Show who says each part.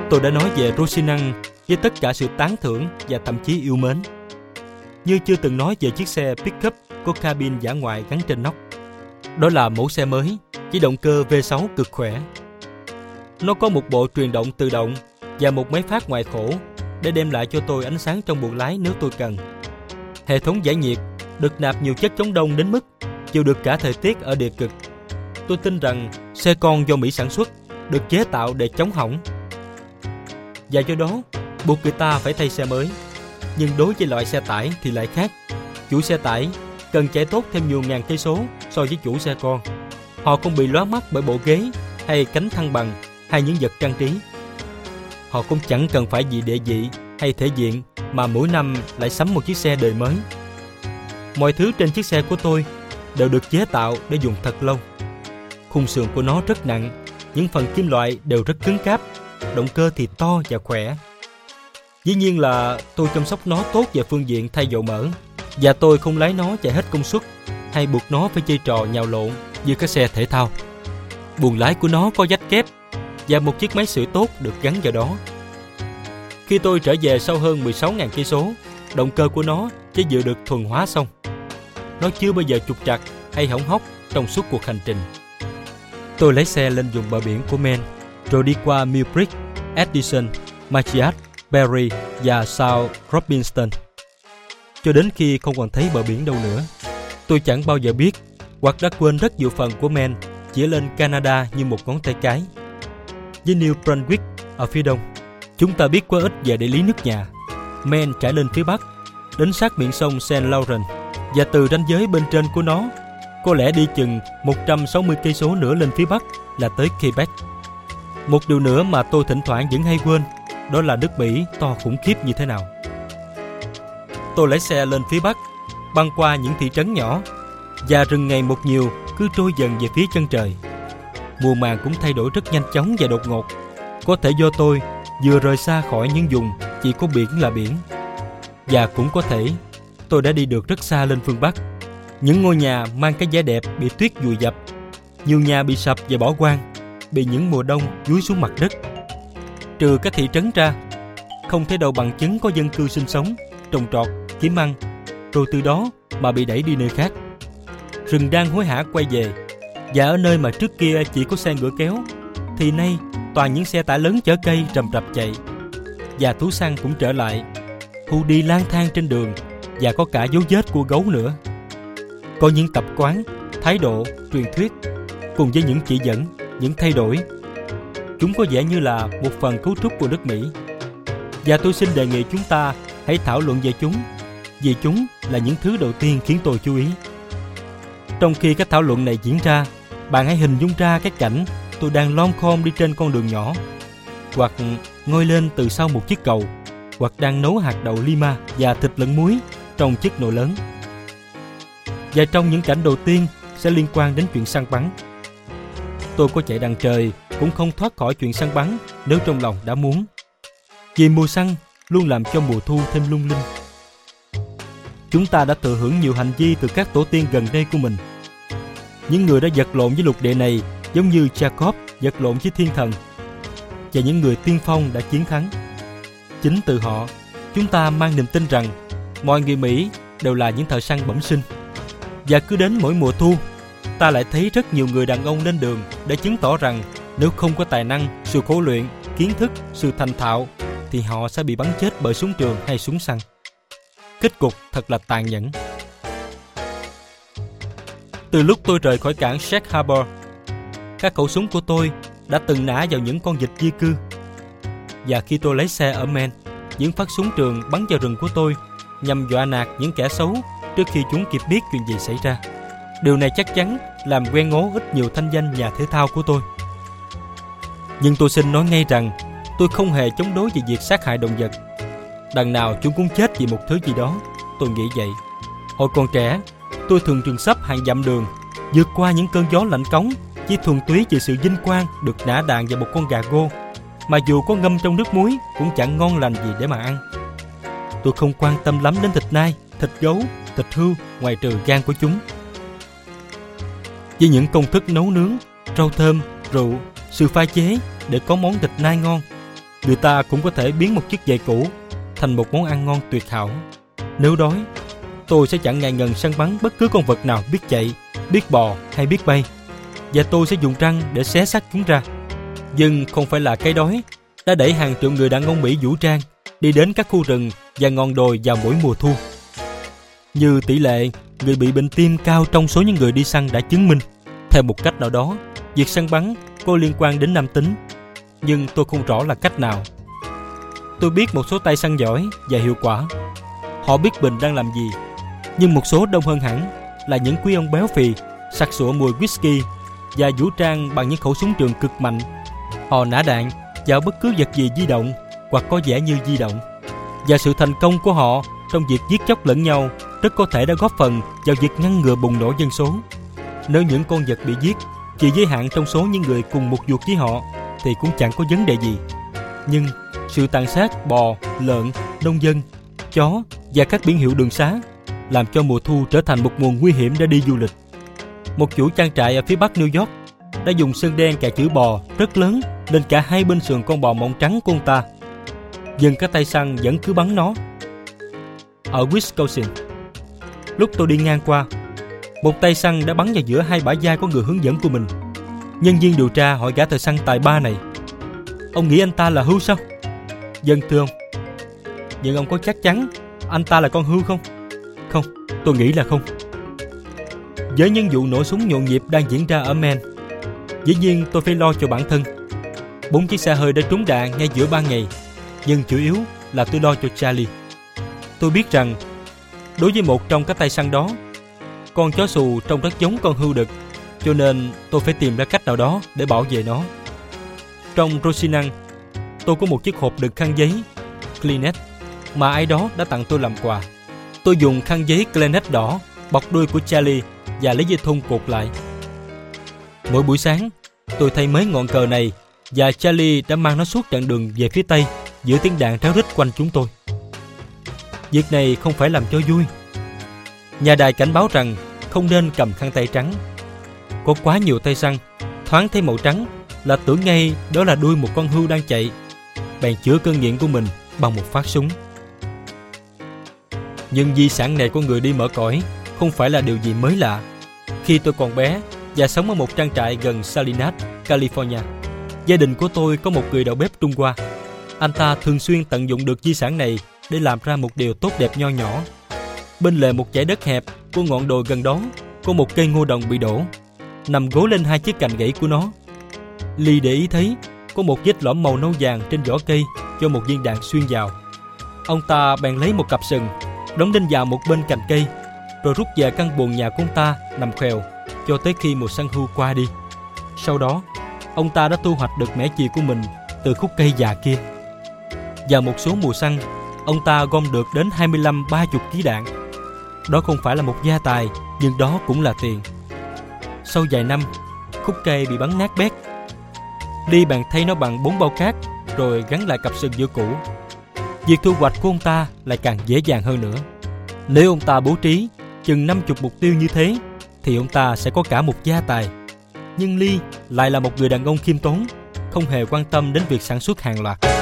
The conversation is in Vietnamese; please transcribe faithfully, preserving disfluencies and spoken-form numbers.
Speaker 1: Tôi đã nói về Rosinante với tất cả sự tán thưởng và thậm chí yêu mến, như chưa từng nói về chiếc xe pickup có cabin dã ngoại gắn trên nóc. Đó là mẫu xe mới với động cơ vê sáu cực khỏe. Nó có một bộ truyền động tự động và một máy phát ngoài khổ để đem lại cho tôi ánh sáng trong buồng lái nếu tôi cần. Hệ thống giải nhiệt được nạp nhiều chất chống đông đến mức chịu được cả thời tiết ở địa cực. Tôi tin rằng xe con do Mỹ sản xuất được chế tạo để chống hỏng, và do đó buộc người ta phải thay xe mới. Nhưng đối với loại xe tải thì lại khác. Chủ xe tải cần chạy tốt thêm nhiều ngàn cây số so với chủ xe con. Họ không bị lóa mắt bởi bộ ghế hay cánh thăng bằng hay những vật trang trí. Họ cũng chẳng cần phải vì địa vị hay thể diện mà mỗi năm lại sắm một chiếc xe đời mới. Mọi thứ trên chiếc xe của tôi đều được chế tạo để dùng thật lâu. Khung sườn của nó rất nặng, những phần kim loại đều rất cứng cáp, động cơ thì to và khỏe. Dĩ nhiên là tôi chăm sóc nó tốt về phương diện thay dầu mỡ, và tôi không lái nó chạy hết công suất hay buộc nó phải chơi trò nhào lộn như các xe thể thao. Buồng lái của nó có vách kép và một chiếc máy sưởi tốt được gắn vào đó. Khi tôi trở về sau hơn mười sáu nghìn cây số, động cơ của nó chỉ vừa được thuần hóa xong. Nó chưa bao giờ trục trặc hay hỏng hóc trong suốt cuộc hành trình. Tôi lái xe lên vùng bờ biển của Maine, rồi đi qua Millbridge, Edison, Machias, Perry và South Robbinston, cho đến khi không còn thấy bờ biển đâu nữa. Tôi chẳng bao giờ biết, hoặc đã quên rất nhiều phần của Maine chỉ lên Canada như một ngón tay cái. Với New Brunswick ở phía đông, chúng ta biết quá ít về địa lý nước nhà. Maine trải lên phía bắc, đến sát miệng sông Saint Lawrence, và từ ranh giới bên trên của nó, có lẽ đi chừng một trăm sáu mươi cây số nữa lên phía bắc là tới Quebec. Một điều nữa mà tôi thỉnh thoảng vẫn hay quên, đó là nước Mỹ to khủng khiếp như thế nào. Tôi lái xe lên phía bắc, băng qua những thị trấn nhỏ, và rừng ngày một nhiều cứ trôi dần về phía chân trời. Mùa màng cũng thay đổi rất nhanh chóng và đột ngột. Có thể do tôi vừa rời xa khỏi những vùng chỉ có biển là biển, và cũng có thể tôi đã đi được rất xa lên phương Bắc. Những ngôi nhà mang cái vẻ đẹp bị tuyết vùi dập, nhiều nhà bị sập và bỏ hoang, bị những mùa đông dúi xuống mặt đất. Trừ các thị trấn ra, không thấy đâu bằng chứng có dân cư sinh sống, trồng trọt, kiếm ăn, rồi từ đó mà bị đẩy đi nơi khác. Rừng đang hối hả quay về, và ở nơi mà trước kia chỉ có xe ngựa kéo, thì nay toàn những xe tải lớn chở cây rầm rập chạy. Và thú săn cũng trở lại, hù đi lang thang trên đường, và có cả dấu vết của gấu nữa. Có những tập quán, thái độ, truyền thuyết, cùng với những chỉ dẫn, những thay đổi. Chúng có vẻ như là một phần cấu trúc của nước Mỹ. Và tôi xin đề nghị chúng ta hãy thảo luận về chúng, vì chúng là những thứ đầu tiên khiến tôi chú ý. Trong khi các thảo luận này diễn ra, bạn hãy hình dung ra cái cảnh tôi đang lom khom đi trên con đường nhỏ, hoặc ngồi lên từ sau một chiếc cầu, hoặc đang nấu hạt đậu lima và thịt lẫn muối trong chiếc nồi lớn. Và trong những cảnh đầu tiên sẽ liên quan đến chuyện săn bắn. Tôi có chạy đằng trời cũng không thoát khỏi chuyện săn bắn nếu trong lòng đã muốn. Vì mùa săn luôn làm cho mùa thu thêm lung linh. Chúng ta đã thừa hưởng nhiều hành vi từ các tổ tiên gần đây của mình. Những người đã vật lộn với lục địa này giống như Jacob vật lộn với thiên thần. Và những người tiên phong đã chiến thắng. Chính từ họ, chúng ta mang niềm tin rằng mọi người Mỹ đều là những thợ săn bẩm sinh. Và cứ đến mỗi mùa thu, ta lại thấy rất nhiều người đàn ông lên đường để chứng tỏ rằng nếu không có tài năng, sự khổ luyện, kiến thức, sự thành thạo, thì họ sẽ bị bắn chết bởi súng trường hay súng săn. Kết cục thật là tàn nhẫn. Từ lúc tôi rời khỏi cảng Sac Harbor, các khẩu súng của tôi đã từng nã vào những con vịt di cư. Và khi tôi lấy xe ở Maine, những phát súng trường bắn vào rừng của tôi nhằm dọa nạt những kẻ xấu trước khi chúng kịp biết chuyện gì xảy ra. Điều này chắc chắn làm quen ngố ít nhiều thanh danh nhà thể thao của tôi. Nhưng tôi xin nói ngay rằng tôi không hề chống đối về việc sát hại động vật. Đằng nào chúng cũng chết vì một thứ gì đó, tôi nghĩ vậy. Hồi còn trẻ, tôi thường trường sắp hàng dặm đường, vượt qua những cơn gió lạnh cống, chỉ thuần túy vì sự vinh quang được nã đạn vào một con gà gô, mà dù có ngâm trong nước muối cũng chẳng ngon lành gì để mà ăn. Tôi không quan tâm lắm đến thịt nai, thịt gấu, thịt hươu, ngoài trừ gan của chúng. Với những công thức nấu nướng, rau thơm, rượu, sự pha chế để có món thịt nai ngon, người ta cũng có thể biến một chiếc giày cũ thành một món ăn ngon tuyệt hảo. Nếu đói, tôi sẽ chẳng ngại ngần săn bắn bất cứ con vật nào biết chạy, biết bò hay biết bay, và tôi sẽ dùng răng để xé xác chúng ra. Nhưng không phải là cái đói đã đẩy hàng triệu người đàn ông Mỹ vũ trang đi đến các khu rừng và ngọn đồi vào mỗi mùa thu. Như tỷ lệ người bị bệnh tim cao trong số những người đi săn đã chứng minh, theo một cách nào đó, việc săn bắn có liên quan đến nam tính, nhưng tôi không rõ là cách nào. Tôi biết một số tay săn giỏi và hiệu quả. Họ biết mình đang làm gì, nhưng một số đông hơn hẳn là những quý ông béo phì, sặc sụa mùi whisky và vũ trang bằng những khẩu súng trường cực mạnh. Họ nã đạn vào bất cứ vật gì di động hoặc có vẻ như di động, và sự thành công của họ trong việc giết chóc lẫn nhau rất có thể đã góp phần vào việc ngăn ngừa bùng nổ dân số. Nếu những con vật bị giết chỉ giới hạn trong số những người cùng một ruột với họ thì cũng chẳng có vấn đề gì. Nhưng sự tàn sát bò, lợn, nông dân, chó và các biển hiệu đường xá làm cho mùa thu trở thành một nguồn nguy hiểm để đi du lịch. Một chủ trang trại ở phía bắc New York đã dùng sơn đen cài chữ bò rất lớn lên cả hai bên sườn con bò mọng trắng của ông ta. Nhưng các tay săn vẫn cứ bắn nó. Ở Wisconsin, lúc tôi đi ngang qua, một tay săn đã bắn vào giữa hai bả vai của người hướng dẫn của mình. Nhân viên điều tra hỏi gã thợ săn tài ba này: "Ông nghĩ anh ta là hươu sao?" "Vâng thưa ông." "Nhưng ông có chắc chắn anh ta là con hươu không?" "Không, tôi nghĩ là không." Với những vụ nổ súng nhộn nhịp đang diễn ra ở Maine, dĩ nhiên tôi phải lo cho bản thân. Bốn chiếc xe hơi đã trúng đạn ngay giữa ban ngày, nhưng chủ yếu là tôi lo cho Charlie. Tôi biết rằng đối với một trong các tay săn đó, con chó xù trông rất giống con hươu đực, cho nên tôi phải tìm ra cách nào đó để bảo vệ nó. Trong Rosinan, tôi có một chiếc hộp đựng khăn giấy Kleenex mà ai đó đã tặng tôi làm quà. Tôi dùng khăn giấy Kleenex đỏ bọc đuôi của Charlie và lấy dây thun cột lại. Mỗi buổi sáng, tôi thay mới ngọn cờ này và Charlie đã mang nó suốt chặng đường về phía tây giữa tiếng đạn ráo rít quanh chúng tôi. Việc này không phải làm cho vui. Nhà đài cảnh báo rằng không nên cầm khăn tay trắng. Có quá nhiều tay săn thoáng thấy màu trắng là tưởng ngay đó là đuôi một con hươu đang chạy, bèn chữa cơn nghiện của mình bằng một phát súng. Nhưng di sản này của người đi mở cõi không phải là điều gì mới lạ. Khi tôi còn bé và sống ở một trang trại gần Salinas, California, gia đình của tôi có một người đầu bếp Trung Hoa. Anh ta thường xuyên tận dụng được di sản này để làm ra một điều tốt đẹp nho nhỏ. Bên lề một dải đất hẹp của ngọn đồi gần đó có một cây ngô đồng bị đổ, nằm gối lên hai chiếc cành gãy của nó. Lee để ý thấy có một vết lõm màu nâu vàng trên vỏ cây do một viên đạn xuyên vào. Ông ta bèn lấy một cặp sừng đóng đinh vào một bên cành cây, rồi rút về căn buồng nhà của ông ta nằm khèo cho tới khi mùa săn hươu qua đi. Sau đó, ông ta đã thu hoạch được mẻ chì của mình từ khúc cây già kia. Vào một số mùa săn, ông ta gom được đến hai mươi lăm ba mươi ký đạn. Đó không phải là một gia tài, nhưng đó cũng là tiền. Sau vài năm, khúc cây bị bắn nát bét. Lee bèn thay nó bằng bốn bao cát, rồi gắn lại cặp sừng giữa cũ. Việc thu hoạch của ông ta lại càng dễ dàng hơn nữa. Nếu ông ta bố trí chừng năm mươi mục tiêu như thế, thì ông ta sẽ có cả một gia tài. Nhưng Lee lại là một người đàn ông khiêm tốn, không hề quan tâm đến việc sản xuất hàng loạt.